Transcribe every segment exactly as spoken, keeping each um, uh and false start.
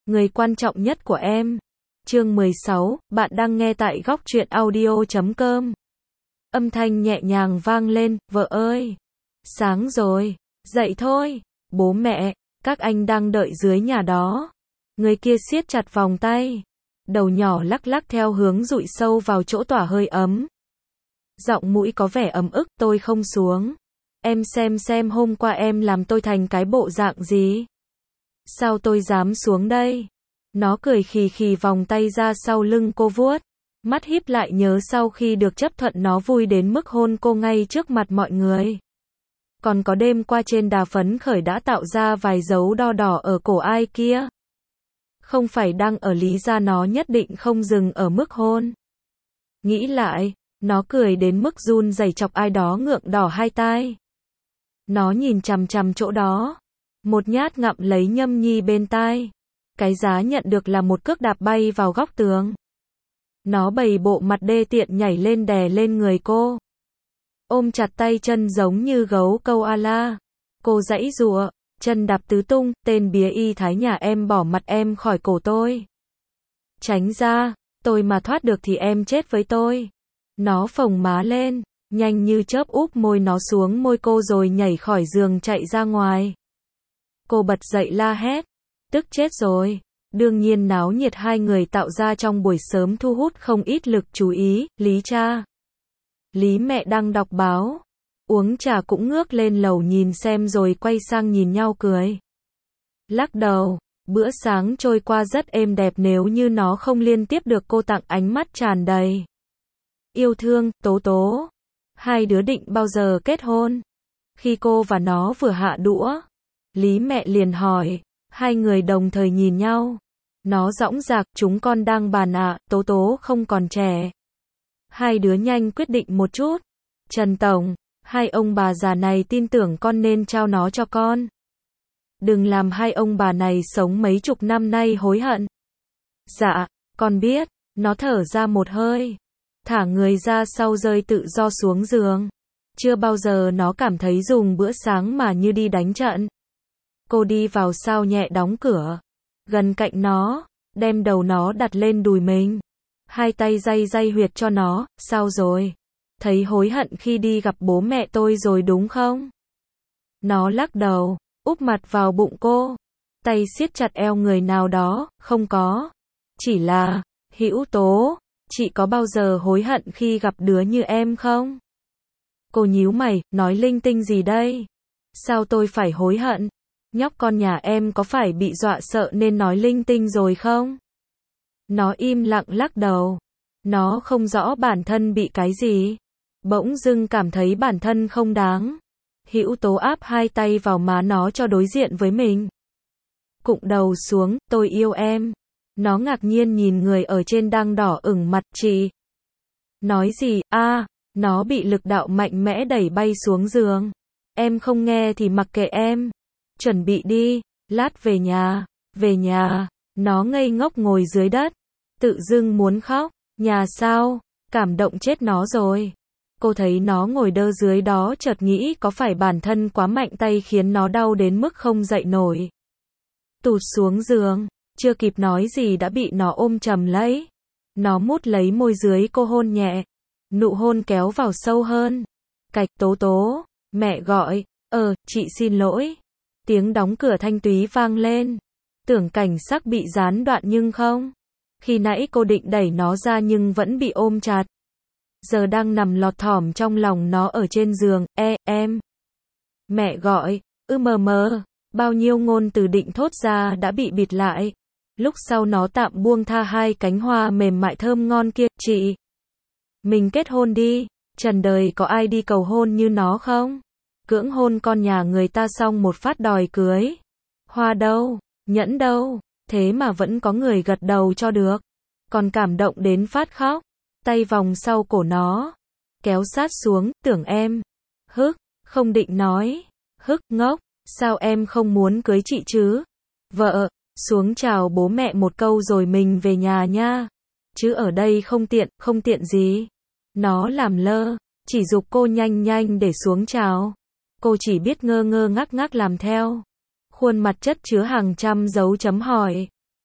người quan trọng nhất của em. Chương mười sáu, bạn đang nghe tại góc truyện audio chấm com. Âm thanh nhẹ nhàng vang lên, vợ ơi, sáng rồi, dậy thôi, bố mẹ, các anh đang đợi dưới nhà đó. Người kia siết chặt vòng tay, đầu nhỏ lắc lắc theo hướng dụi sâu vào chỗ tỏa hơi ấm. Giọng mũi có vẻ ấm ức, tôi không xuống. Em xem xem hôm qua em làm tôi thành cái bộ dạng gì. Sao tôi dám xuống đây? Nó cười khì khì vòng tay ra sau lưng cô vuốt. Mắt híp lại nhớ sau khi được chấp thuận nó vui đến mức hôn cô ngay trước mặt mọi người. Còn có đêm qua trên đà phấn khởi đã tạo ra vài dấu đo đỏ ở cổ ai kia. Không phải đang ở lý ra nó nhất định không dừng ở mức hôn. Nghĩ lại, nó cười đến mức run rẩy chọc ai đó ngượng đỏ hai tai. Nó nhìn chằm chằm chỗ đó. Một nhát ngậm lấy Nhâm Nhi bên tai. Cái giá nhận được là một cước đạp bay vào góc tường. Nó bày bộ mặt đê tiện nhảy lên đè lên người cô. Ôm chặt tay chân giống như gấu câu ala. Cô giãy giụa, chân đạp tứ tung, tên bía y thái nhà em bỏ mặt em khỏi cổ tôi. Tránh ra, tôi mà thoát được thì em chết với tôi. Nó phồng má lên, nhanh như chớp úp môi nó xuống môi cô rồi nhảy khỏi giường chạy ra ngoài. Cô bật dậy la hét, tức chết rồi. Đương nhiên náo nhiệt hai người tạo ra trong buổi sớm thu hút không ít lực chú ý. Lý cha, Lý mẹ đang đọc báo, uống trà cũng ngước lên lầu nhìn xem rồi quay sang nhìn nhau cười. Lắc đầu, bữa sáng trôi qua rất êm đẹp nếu như nó không liên tiếp được cô tặng ánh mắt tràn đầy yêu thương. Tố tố, hai đứa định bao giờ kết hôn? Khi cô và nó vừa hạ đũa, Lý mẹ liền hỏi. Hai người đồng thời nhìn nhau. Nó dõng dạc, chúng con đang bàn ạ, à, Tố tố không còn trẻ. Hai đứa nhanh quyết định một chút. Trần Tổng, hai ông bà già này tin tưởng con nên trao nó cho con. Đừng làm hai ông bà này sống mấy chục năm nay hối hận. Dạ, con biết. Nó thở ra một hơi, thả người ra sau rơi tự do xuống giường. Chưa bao giờ nó cảm thấy dùng bữa sáng mà như đi đánh trận. Cô đi vào sao nhẹ đóng cửa. Gần cạnh nó, đem đầu nó đặt lên đùi mình. Hai tay day day huyệt cho nó. Sao rồi? Thấy hối hận khi đi gặp bố mẹ tôi rồi đúng không? Nó lắc đầu, úp mặt vào bụng cô. Tay siết chặt eo người nào đó. Không có. Chỉ là, Hữu Tố, chị có bao giờ hối hận khi gặp đứa như em không? Cô nhíu mày, nói linh tinh gì đây? Sao tôi phải hối hận? Nhóc con nhà em có phải bị dọa sợ nên nói linh tinh rồi không? Nó im lặng lắc đầu. Nó không rõ bản thân bị cái gì. Bỗng dưng cảm thấy bản thân không đáng. Hữu Tố áp hai tay vào má nó cho đối diện với mình. Cụng đầu xuống, tôi yêu em. Nó ngạc nhiên nhìn người ở trên đang đỏ ửng mặt. Chị nói gì? A, à, nó bị lực đạo mạnh mẽ đẩy bay xuống giường. Em không nghe thì mặc kệ em. Chuẩn bị đi, lát về nhà. Về nhà. Nó ngây ngốc ngồi dưới đất, tự dưng muốn khóc. Nhà sao? Cảm động chết nó rồi. Cô thấy nó ngồi đơ dưới đó chợt nghĩ có phải bản thân quá mạnh tay khiến nó đau đến mức không dậy nổi. Tụt xuống giường, chưa kịp nói gì đã bị nó ôm chầm lấy. Nó mút lấy môi dưới cô hôn nhẹ. Nụ hôn kéo vào sâu hơn. Cạch. Tố tố, mẹ gọi. Ờ, chị xin lỗi. Tiếng đóng cửa thanh túy vang lên. Tưởng cảnh sắc bị gián đoạn nhưng không. Khi nãy cô định đẩy nó ra nhưng vẫn bị ôm chặt. Giờ đang nằm lọt thỏm trong lòng nó ở trên giường. E, em. Mẹ gọi. Ư mờ mờ. Bao nhiêu ngôn từ định thốt ra đã bị bịt lại. Lúc sau nó tạm buông tha hai cánh hoa mềm mại thơm ngon kia. Chị, mình kết hôn đi. Trần đời có ai đi cầu hôn như nó không? Cưỡng hôn con nhà người ta xong một phát đòi cưới. Hoa đâu? Nhẫn đâu? Thế mà vẫn có người gật đầu cho được. Còn cảm động đến phát khóc. Tay vòng sau cổ nó, kéo sát xuống. Tưởng em. Hức, không định nói. Hức, ngốc. Sao em không muốn cưới chị chứ? Vợ, xuống chào bố mẹ một câu rồi mình về nhà nha. Chứ ở đây không tiện. Không tiện gì? Nó làm lơ, chỉ giục cô nhanh nhanh để xuống chào. Cô chỉ biết ngơ ngơ ngác ngác làm theo. Khuôn mặt chất chứa hàng trăm dấu chấm hỏi.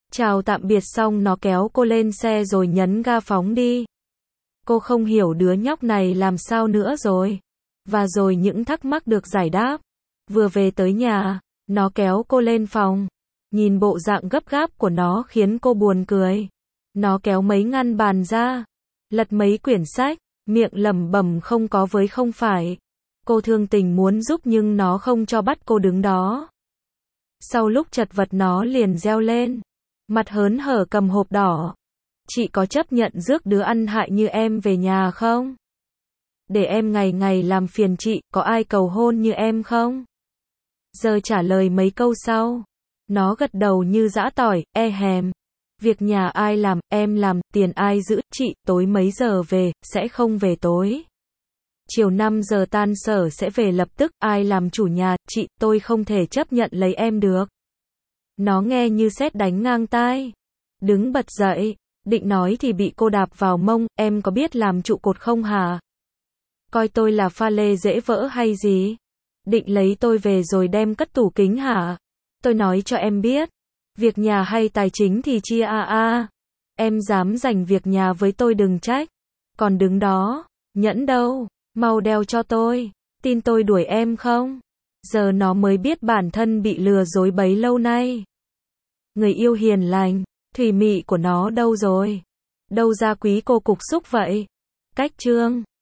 Chào tạm biệt xong nó kéo cô lên xe rồi nhấn ga phóng đi. Cô không hiểu đứa nhóc này làm sao nữa rồi. Và rồi những thắc mắc được giải đáp. Vừa về tới nhà, nó kéo cô lên phòng. Nhìn bộ dạng gấp gáp của nó khiến cô buồn cười. Nó kéo mấy ngăn bàn ra, lật mấy quyển sách, miệng lẩm bẩm không có với không phải. Cô thương tình muốn giúp nhưng nó không cho bắt cô đứng đó. Sau lúc chật vật nó liền reo lên, mặt hớn hở cầm hộp đỏ. Chị có chấp nhận rước đứa ăn hại như em về nhà không? Để em ngày ngày làm phiền chị, có ai cầu hôn như em không? Giờ trả lời mấy câu sau. Nó gật đầu như giã tỏi, e hèm. Việc nhà ai làm, em làm, tiền ai giữ, chị, tối mấy giờ về, sẽ không về tối. Chiều năm giờ tan sở sẽ về lập tức, ai làm chủ nhà, chị, tôi không thể chấp nhận lấy em được. Nó nghe như sét đánh ngang tai. Đứng bật dậy, định nói thì bị cô đạp vào mông, em có biết làm trụ cột không hả? Coi tôi là pha lê dễ vỡ hay gì? Định lấy tôi về rồi đem cất tủ kính hả? Tôi nói cho em biết, việc nhà hay tài chính thì chia a a. Em dám giành việc nhà với tôi đừng trách. Còn đứng đó, nhẫn đâu, mau đeo cho tôi, tin tôi đuổi em không? Giờ nó mới biết bản thân bị lừa dối bấy lâu nay. Người yêu hiền lành, thủy mị của nó đâu rồi? Đâu ra quý cô cục xúc vậy? Cách chương